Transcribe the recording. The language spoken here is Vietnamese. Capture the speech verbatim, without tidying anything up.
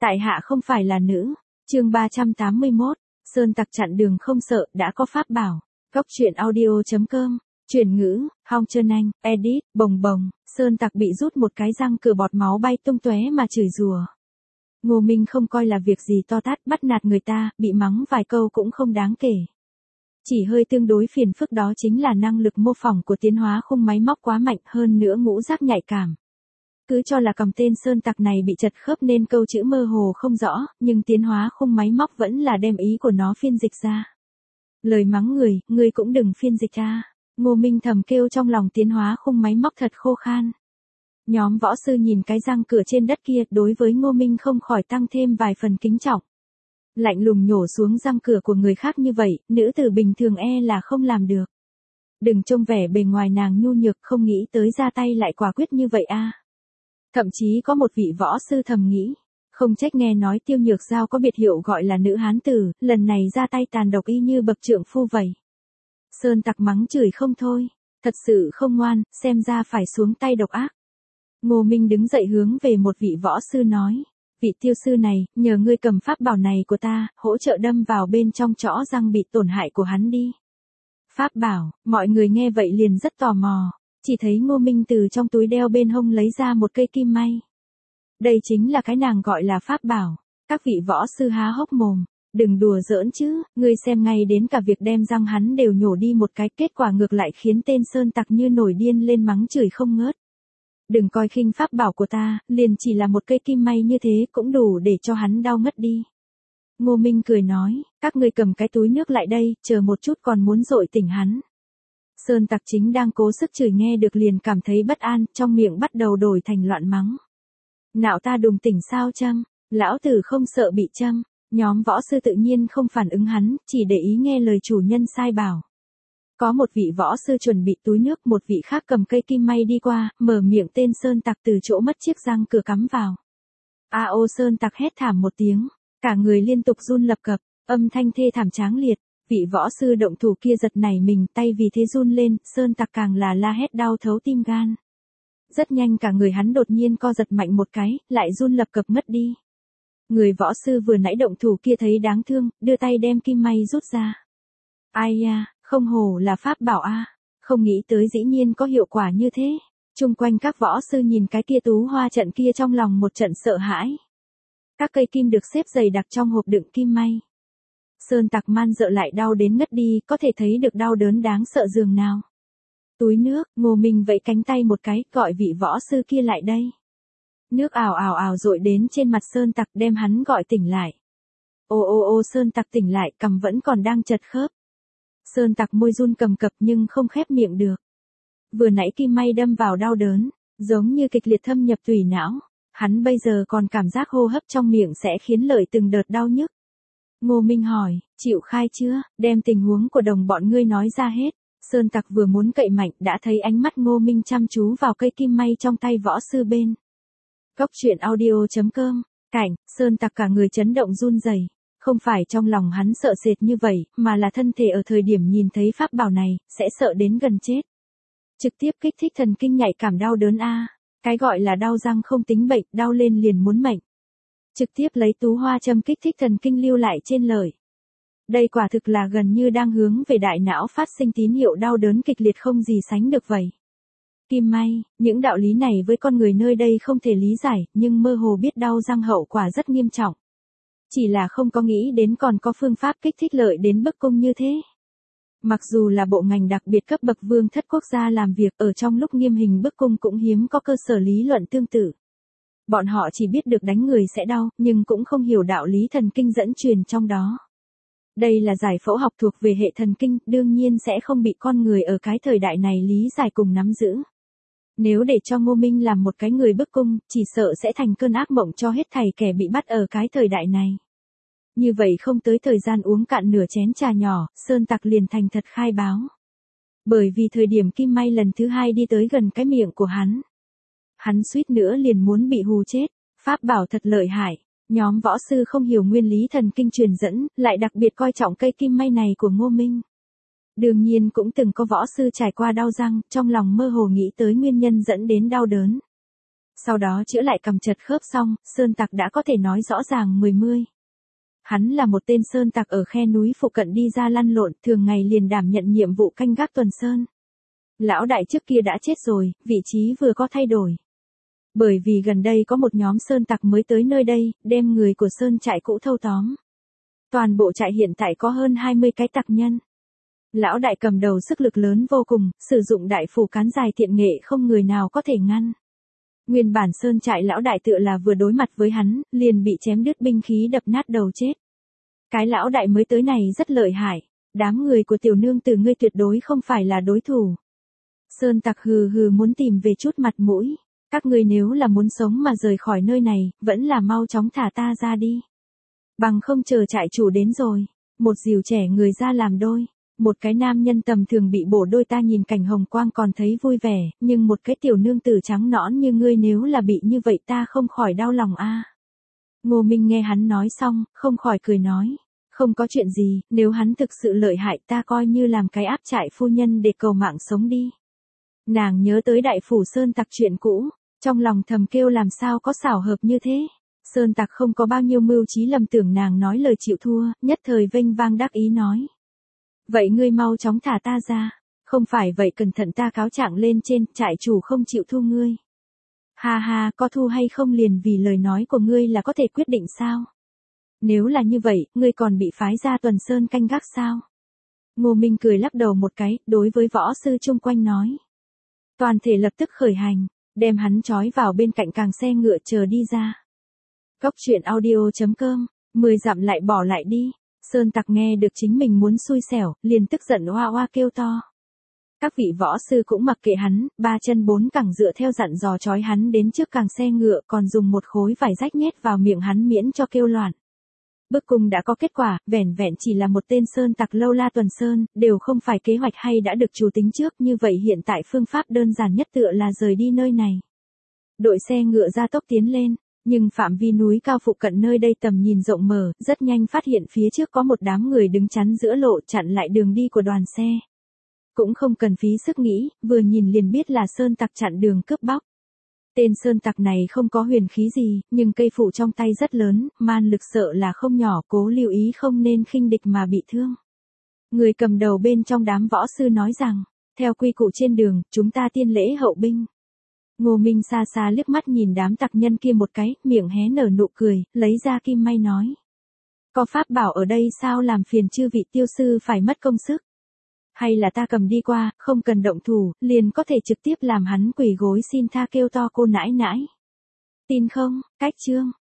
Tại hạ không phải là nữ. Chương ba trăm tám mươi mốt, Sơn Tặc chặn đường không sợ, đã có pháp bảo. Góc truyện audio chấm com, chuyển ngữ, Hong Trơn Anh, edit, bồng bồng, Sơn Tặc bị rút một cái răng cửa bọt máu bay tung tóe mà chửi rủa. Ngô Minh không coi là việc gì to tát, bắt nạt người ta, bị mắng vài câu cũng không đáng kể. Chỉ hơi tương đối phiền phức đó chính là năng lực mô phỏng của tiến hóa khung máy móc quá mạnh, hơn nữa ngũ giác nhạy cảm. Cứ cho là cầm tên Sơn Tặc này bị chật khớp nên câu chữ mơ hồ không rõ, nhưng tiến hóa khung máy móc vẫn là đem ý của nó phiên dịch ra. Lời mắng người, ngươi cũng đừng phiên dịch ra. Ngô Minh thầm kêu trong lòng, tiến hóa khung máy móc thật khô khan. Nhóm võ sư nhìn cái răng cửa trên đất kia, đối với Ngô Minh không khỏi tăng thêm vài phần kính trọng. Lạnh lùng nhổ xuống răng cửa của người khác như vậy, nữ tử bình thường e là không làm được. Đừng trông vẻ bề ngoài nàng nhu nhược, không nghĩ tới ra tay lại quả quyết như vậy a. Thậm chí có một vị võ sư thầm nghĩ, không trách nghe nói Tiêu Nhược Giao có biệt hiệu gọi là nữ hán tử, lần này ra tay tàn độc y như bậc trượng phu vậy. Sơn Tặc mắng chửi không thôi, thật sự không ngoan, xem ra phải xuống tay độc ác. Ngô Minh đứng dậy hướng về một vị võ sư nói, vị tiêu sư này, nhờ ngươi cầm pháp bảo này của ta, hỗ trợ đâm vào bên trong chõ răng bị tổn hại của hắn đi. Pháp bảo, mọi người nghe vậy liền rất tò mò, chỉ thấy Ngô Minh từ trong túi đeo bên hông lấy ra một cây kim may. Đây chính là cái nàng gọi là pháp bảo. Các vị võ sư há hốc mồm, đừng đùa giỡn chứ, ngươi xem ngay đến cả việc đem răng hắn đều nhổ đi một cái, kết quả ngược lại khiến tên Sơn Tặc như nổi điên lên mắng chửi không ngớt. Đừng coi khinh pháp bảo của ta, liền chỉ là một cây kim may như thế cũng đủ để cho hắn đau ngất đi. Ngô Minh cười nói, các ngươi cầm cái túi nước lại đây, chờ một chút còn muốn dội tỉnh hắn. Sơn Tặc chính đang cố sức chửi nghe được liền cảm thấy bất an, trong miệng bắt đầu đổi thành loạn mắng. Nạo ta đùng tỉnh sao châm, lão tử không sợ bị châm. Nhóm võ sư tự nhiên không phản ứng hắn, chỉ để ý nghe lời chủ nhân sai bảo. Có một vị võ sư chuẩn bị túi nước, một vị khác cầm cây kim may đi qua, mở miệng tên Sơn Tặc từ chỗ mất chiếc răng cửa cắm vào. A ô Sơn Tặc hét thảm một tiếng, cả người liên tục run lập cập, âm thanh thê thảm tráng liệt. Vị võ sư động thủ kia giật nảy mình, tay vì thế run lên, Sơn Tặc càng là la hét đau thấu tim gan. Rất nhanh cả người hắn đột nhiên co giật mạnh một cái, lại run lập cập mất đi. Người võ sư vừa nãy động thủ kia thấy đáng thương, đưa tay đem kim may rút ra. Ai ya, không hổ là pháp bảo a, không nghĩ tới dĩ nhiên có hiệu quả như thế. Chung quanh các võ sư nhìn cái kia tú hoa trận kia trong lòng một trận sợ hãi. Các cây kim được xếp dày đặc trong hộp đựng kim may. Sơn Tặc man dợ lại đau đến ngất đi, có thể thấy được đau đớn đáng sợ dường nào. Túi nước, Ngô Minh vẫy cánh tay một cái, gọi vị võ sư kia lại đây. Nước ào ào ào dội đến trên mặt Sơn Tặc, đem hắn gọi tỉnh lại. Ô ô ô Sơn Tặc tỉnh lại, cằm vẫn còn đang chật khớp. Sơn Tặc môi run cầm cập nhưng không khép miệng được. Vừa nãy kim may đâm vào đau đớn, giống như kịch liệt thâm nhập tủy não. Hắn bây giờ còn cảm giác hô hấp trong miệng sẽ khiến lợi từng đợt đau nhức. Ngô Minh hỏi, chịu khai chưa, đem tình huống của đồng bọn ngươi nói ra hết. Sơn Tặc vừa muốn cậy mạnh đã thấy ánh mắt Ngô Minh chăm chú vào cây kim may trong tay võ sư bên. Góc truyện audio chấm com, cảnh, Sơn Tặc cả người chấn động run rẩy, không phải trong lòng hắn sợ sệt như vậy, mà là thân thể ở thời điểm nhìn thấy pháp bảo này, sẽ sợ đến gần chết. Trực tiếp kích thích thần kinh nhạy cảm đau đớn a, cái gọi là đau răng không tính bệnh, đau lên liền muốn mệnh. Trực tiếp lấy tú hoa châm kích thích thần kinh lưu lại trên lợi. Đây quả thực là gần như đang hướng về đại não phát sinh tín hiệu đau đớn kịch liệt không gì sánh được vậy. Kim may, những đạo lý này với con người nơi đây không thể lý giải, nhưng mơ hồ biết đau răng hậu quả rất nghiêm trọng. Chỉ là không có nghĩ đến còn có phương pháp kích thích lợi đến bức cung như thế. Mặc dù là bộ ngành đặc biệt cấp bậc vương thất quốc gia làm việc ở trong lúc nghiêm hình bức cung cũng hiếm có cơ sở lý luận tương tự. Bọn họ chỉ biết được đánh người sẽ đau, nhưng cũng không hiểu đạo lý thần kinh dẫn truyền trong đó. Đây là giải phẫu học thuộc về hệ thần kinh, đương nhiên sẽ không bị con người ở cái thời đại này lý giải cùng nắm giữ. Nếu để cho Ngô Minh làm một cái người bức cung, chỉ sợ sẽ thành cơn ác mộng cho hết thảy kẻ bị bắt ở cái thời đại này. Như vậy không tới thời gian uống cạn nửa chén trà nhỏ, Sơn Tặc liền thành thật khai báo. Bởi vì thời điểm kim may lần thứ hai đi tới gần cái miệng của hắn. Hắn suýt nữa liền muốn bị hù chết, pháp bảo thật lợi hại. Nhóm võ sư không hiểu nguyên lý thần kinh truyền dẫn, lại đặc biệt coi trọng cây kim may này của Ngô Minh. Đương nhiên cũng từng có võ sư trải qua đau răng, trong lòng mơ hồ nghĩ tới nguyên nhân dẫn đến đau đớn. Sau đó chữa lại cầm chật khớp xong, sơn tặc đã có thể nói rõ ràng mười mươi. Hắn là một tên sơn tặc ở khe núi phụ cận đi ra lăn lộn, thường ngày liền đảm nhận nhiệm vụ canh gác tuần sơn. Lão đại trước kia đã chết rồi, vị trí vừa có thay đổi. Bởi vì gần đây có một nhóm sơn tặc mới tới nơi đây, đem người của sơn trại cũ thâu tóm. Toàn bộ trại hiện tại có hơn hai mươi cái tặc nhân. Lão đại cầm đầu sức lực lớn vô cùng, sử dụng đại phủ cán dài thiện nghệ không người nào có thể ngăn. Nguyên bản sơn trại lão đại tựa là vừa đối mặt với hắn, liền bị chém đứt binh khí đập nát đầu chết. Cái lão đại mới tới này rất lợi hại, đám người của tiểu nương tử ngươi tuyệt đối không phải là đối thủ. Sơn tặc hừ hừ muốn tìm về chút mặt mũi, các ngươi nếu là muốn sống mà rời khỏi nơi này, vẫn là mau chóng thả ta ra đi. Bằng không chờ trại chủ đến rồi, một dìu trẻ người ra làm đôi. Một cái nam nhân tầm thường bị bổ đôi ta nhìn cảnh hồng quang còn thấy vui vẻ, nhưng một cái tiểu nương tử trắng nõn như ngươi nếu là bị như vậy ta không khỏi đau lòng a. Ngô Minh nghe hắn nói xong, không khỏi cười nói, không có chuyện gì, nếu hắn thực sự lợi hại ta coi như làm cái áp trại phu nhân để cầu mạng sống đi. Nàng nhớ tới đại phủ sơn tặc chuyện cũ, trong lòng thầm kêu làm sao có xảo hợp như thế. Sơn tặc không có bao nhiêu mưu trí lầm tưởng nàng nói lời chịu thua, nhất thời vênh vang đắc ý nói. Vậy ngươi mau chóng thả ta ra, không phải vậy cẩn thận ta cáo trạng lên trên, trại chủ không chịu thu ngươi. Ha ha, có thu hay không liền vì lời nói của ngươi là có thể quyết định sao? Nếu là như vậy, ngươi còn bị phái ra tuần sơn canh gác sao? Ngô Minh cười lắc đầu một cái, đối với võ sư chung quanh nói. Toàn thể lập tức khởi hành, đem hắn trói vào bên cạnh càng xe ngựa chờ đi ra. Góc truyện audio chấm com, mười dặm lại bỏ lại đi. Sơn tặc nghe được chính mình muốn xui xẻo, liền tức giận oa oa kêu to. Các vị võ sư cũng mặc kệ hắn, ba chân bốn cẳng dựa theo dặn dò trói hắn đến trước càng xe ngựa còn dùng một khối vải rách nhét vào miệng hắn miễn cho kêu loạn. Bức cung đã có kết quả, vẻn vẹn chỉ là một tên sơn tặc lâu la tuần sơn, đều không phải kế hoạch hay đã được chủ tính trước, như vậy hiện tại phương pháp đơn giản nhất tựa là rời đi nơi này. Đội xe ngựa ra tốc tiến lên. Nhưng phạm vi núi cao phụ cận nơi đây tầm nhìn rộng mở, rất nhanh phát hiện phía trước có một đám người đứng chắn giữa lộ chặn lại đường đi của đoàn xe. Cũng không cần phí sức nghĩ, vừa nhìn liền biết là sơn tặc chặn đường cướp bóc. Tên sơn tặc này không có huyền khí gì, nhưng cây phủ trong tay rất lớn, man lực sợ là không nhỏ, cố lưu ý không nên khinh địch mà bị thương. Người cầm đầu bên trong đám võ sư nói rằng, theo quy củ trên đường, chúng ta tiên lễ hậu binh. Ngô Minh xa xa liếc mắt nhìn đám tặc nhân kia một cái, miệng hé nở nụ cười, lấy ra kim may nói. Có pháp bảo ở đây sao làm phiền chư vị tiêu sư phải mất công sức. Hay là ta cầm đi qua, không cần động thủ, liền có thể trực tiếp làm hắn quỳ gối xin tha kêu to cô nãi nãi. Tin không, cách chương.